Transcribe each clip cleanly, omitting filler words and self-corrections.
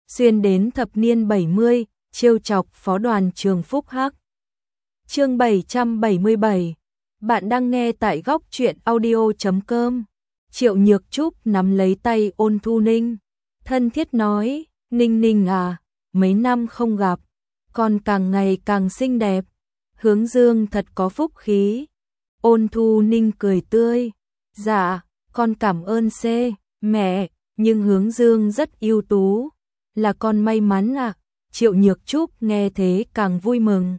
xuyên đến thập niên 70, trêu chọc phó đoàn trường Phúc Hắc. Chương 777. Bạn đang nghe tại góc truyện audio.com. Triệu Nhược Trúc nắm lấy tay Ôn Thu Ninh, thân thiết nói, Ninh Ninh à, mấy năm không gặp, con càng ngày càng xinh đẹp, Hướng Dương thật có phúc khí. Ôn Thu Ninh cười tươi, dạ, con cảm ơn mẹ, nhưng Hướng Dương rất ưu tú, là con may mắn à. Triệu Nhược Trúc nghe thế càng vui mừng.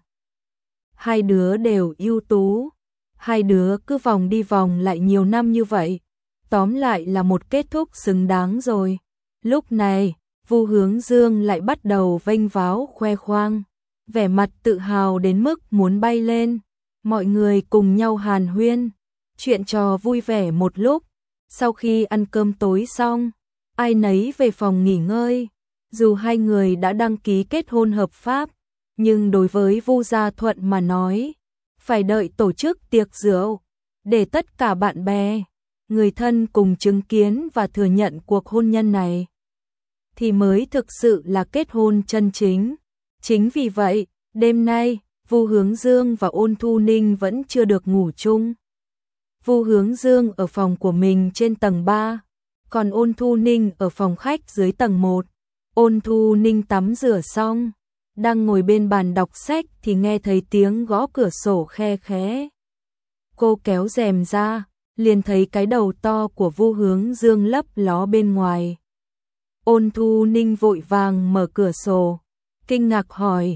Hai đứa đều ưu tú, hai đứa cứ vòng đi vòng lại nhiều năm như vậy, tóm lại là một kết thúc xứng đáng rồi. Lúc này, Vu Hướng Dương lại bắt đầu vênh váo khoe khoang, vẻ mặt tự hào đến mức muốn bay lên. Mọi người cùng nhau hàn huyên, chuyện trò vui vẻ một lúc. Sau khi ăn cơm tối xong, ai nấy về phòng nghỉ ngơi. Dù hai người đã đăng ký kết hôn hợp pháp, nhưng đối với Vu Gia Thuận mà nói, phải đợi tổ chức tiệc rượu, để tất cả bạn bè, người thân cùng chứng kiến và thừa nhận cuộc hôn nhân này, thì mới thực sự là kết hôn chân chính. Chính vì vậy, đêm nay, Vu Hướng Dương và Ôn Thu Ninh vẫn chưa được ngủ chung. Vu Hướng Dương ở phòng của mình trên tầng 3, còn Ôn Thu Ninh ở phòng khách dưới tầng 1. Ôn Thu Ninh tắm rửa xong, đang ngồi bên bàn đọc sách thì nghe thấy tiếng gõ cửa sổ khe khẽ. Cô kéo rèm ra, liền thấy cái đầu to của Vu Hướng Dương lấp ló bên ngoài. Ôn Thu Ninh vội vàng mở cửa sổ, kinh ngạc hỏi,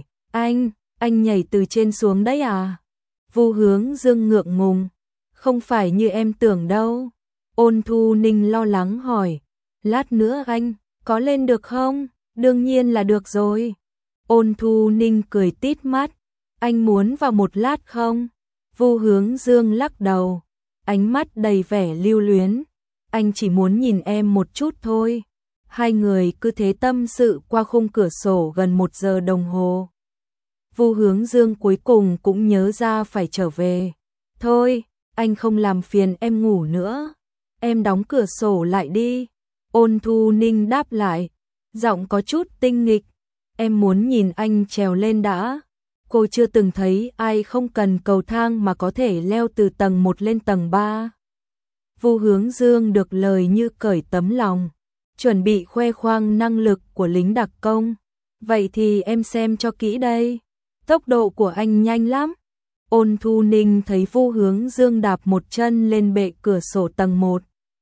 anh nhảy từ trên xuống đấy à? Vu Hướng Dương ngượng ngùng, không phải như em tưởng đâu. Ôn Thu Ninh lo lắng hỏi, lát nữa anh có lên được không? Đương nhiên là được rồi. Ôn Thu Ninh cười tít mắt, anh muốn vào một lát không? Vu Hướng Dương lắc đầu, ánh mắt đầy vẻ lưu luyến, anh chỉ muốn nhìn em một chút thôi. Hai người cứ thế tâm sự qua khung cửa sổ gần 1 giờ đồng hồ. Vu Hướng Dương cuối cùng cũng nhớ ra phải trở về. Thôi, anh không làm phiền em ngủ nữa, em đóng cửa sổ lại đi. Ôn Thu Ninh đáp lại, giọng có chút tinh nghịch, em muốn nhìn anh trèo lên đã. Cô chưa từng thấy ai không cần cầu thang mà có thể leo từ tầng 1 lên tầng 3. Vu Hướng Dương được lời như cởi tấm lòng, chuẩn bị khoe khoang năng lực của lính đặc công. Vậy thì em xem cho kỹ đây, tốc độ của anh nhanh lắm. Ôn Thu Ninh thấy Vu Hướng Dương đạp một chân lên bệ cửa sổ tầng 1.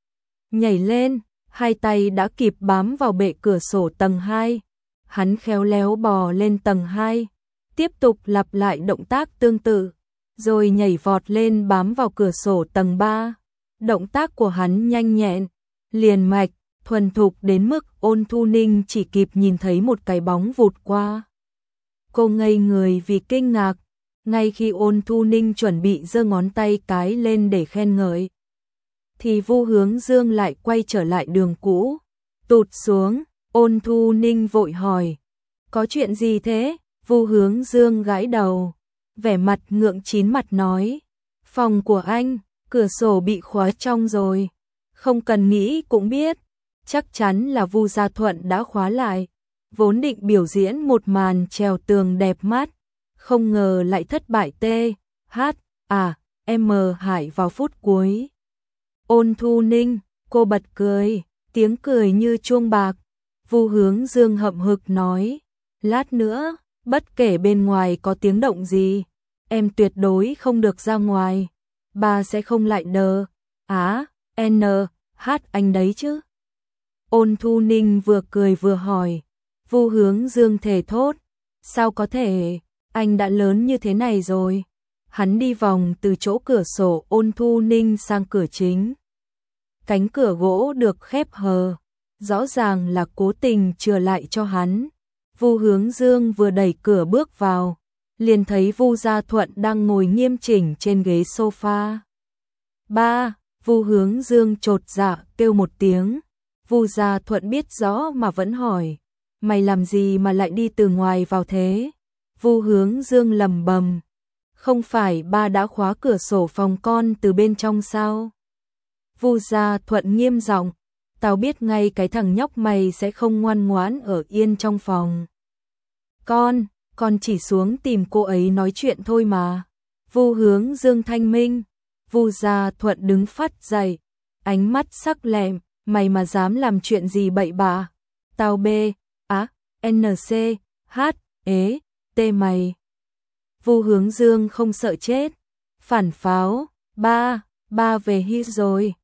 Nhảy lên, hai tay đã kịp bám vào bệ cửa sổ tầng 2. Hắn khéo léo bò lên tầng 2, tiếp tục lặp lại động tác tương tự, rồi nhảy vọt lên bám vào cửa sổ tầng 3. Động tác của hắn nhanh nhẹn, liền mạch, thuần thục đến mức Ôn Thu Ninh chỉ kịp nhìn thấy một cái bóng vụt qua. Cô ngây người vì kinh ngạc, ngay khi Ôn Thu Ninh chuẩn bị giơ ngón tay cái lên để khen ngợi, thì Vu Hướng Dương lại quay trở lại đường cũ, tụt xuống. Ôn Thu Ninh vội hỏi, có chuyện gì thế? Vu Hướng Dương gãi đầu, vẻ mặt ngượng chín mặt nói, phòng của anh, cửa sổ bị khóa trong rồi. Không cần nghĩ cũng biết, chắc chắn là Vu Gia Thuận đã khóa lại. Vốn định biểu diễn một màn trèo tường đẹp mắt, không ngờ lại thất bại hại vào phút cuối. Ôn Thu Ninh, cô bật cười, tiếng cười như chuông bạc. Vu Hướng Dương hậm hực nói, lát nữa, bất kể bên ngoài có tiếng động gì, em tuyệt đối không được ra ngoài, bà sẽ không lại anh đấy chứ. Ôn Thu Ninh vừa cười vừa hỏi. Vu Hướng Dương thề thốt, sao có thể, anh đã lớn như thế này rồi. Hắn đi vòng từ chỗ cửa sổ Ôn Thu Ninh sang cửa chính. Cánh cửa gỗ được khép hờ, rõ ràng là cố tình chừa lại cho hắn. Vu Hướng Dương vừa đẩy cửa bước vào, liền thấy Vu Gia Thuận đang ngồi nghiêm chỉnh trên ghế sofa. Ba, Vu Hướng Dương chột dạ kêu một tiếng. Vu Gia Thuận biết rõ mà vẫn hỏi, mày làm gì mà lại đi từ ngoài vào thế? Vu Hướng Dương lẩm bẩm, không phải ba đã khóa cửa sổ phòng con từ bên trong sao? Vu Gia Thuận nghiêm giọng, tao biết ngay cái thằng nhóc mày sẽ không ngoan ngoãn ở yên trong phòng. Con chỉ xuống tìm cô ấy nói chuyện thôi mà. Vu Hướng Dương thanh minh. Vu Gia Thuận đứng phắt dậy, ánh mắt sắc lẹm, mày mà dám làm chuyện gì bậy bạ, tao T mày. Vu Hướng Dương không sợ chết, phản pháo, ba về hít rồi,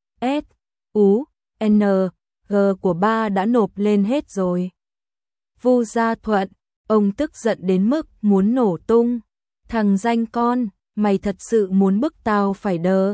G của ba đã nộp lên hết rồi. Vu Gia Thuận, ông tức giận đến mức muốn nổ tung. Thằng danh con, mày thật sự muốn bức tao phải đờ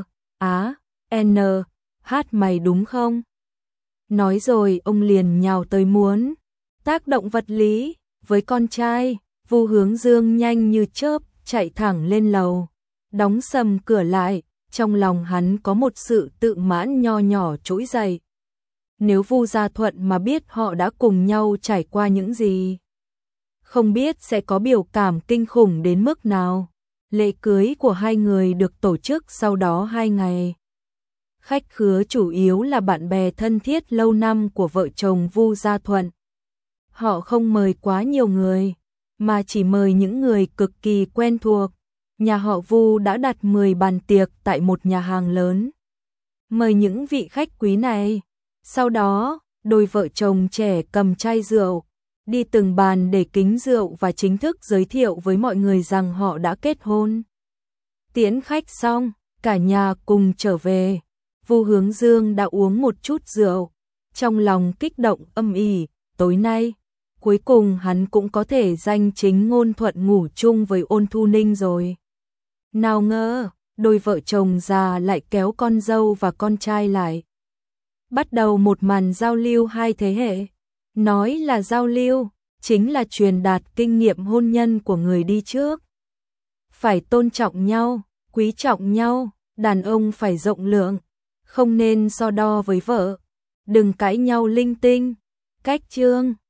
mày đúng không? Nói rồi ông liền nhào tới muốn tác động vật lý với con trai. Vu Hướng Dương nhanh như chớp chạy thẳng lên lầu, đóng sầm cửa lại, trong lòng hắn có một sự tự mãn nho nhỏ trỗi dậy. Nếu Vu Gia Thuận mà biết họ đã cùng nhau trải qua những gì, không biết sẽ có biểu cảm kinh khủng đến mức nào. Lễ cưới của hai người được tổ chức sau đó 2 ngày. Khách khứa chủ yếu là bạn bè thân thiết lâu năm của vợ chồng Vu Gia Thuận. Họ không mời quá nhiều người, mà chỉ mời những người cực kỳ quen thuộc. Nhà họ Vu đã đặt 10 bàn tiệc tại một nhà hàng lớn, mời những vị khách quý này. Sau đó, đôi vợ chồng trẻ cầm chai rượu, đi từng bàn để kính rượu và chính thức giới thiệu với mọi người rằng họ đã kết hôn. Tiễn khách xong, cả nhà cùng trở về. Vu Hướng Dương đã uống một chút rượu, trong lòng kích động âm ỉ, tối nay, cuối cùng hắn cũng có thể danh chính ngôn thuận ngủ chung với Ôn Thu Ninh rồi. Nào ngờ, đôi vợ chồng già lại kéo con dâu và con trai lại. Bắt đầu một màn giao lưu hai thế hệ. Nói là giao lưu, chính là truyền đạt kinh nghiệm hôn nhân của người đi trước. Phải tôn trọng nhau, quý trọng nhau, đàn ông phải rộng lượng, không nên so đo với vợ, đừng cãi nhau linh tinh. Cách chương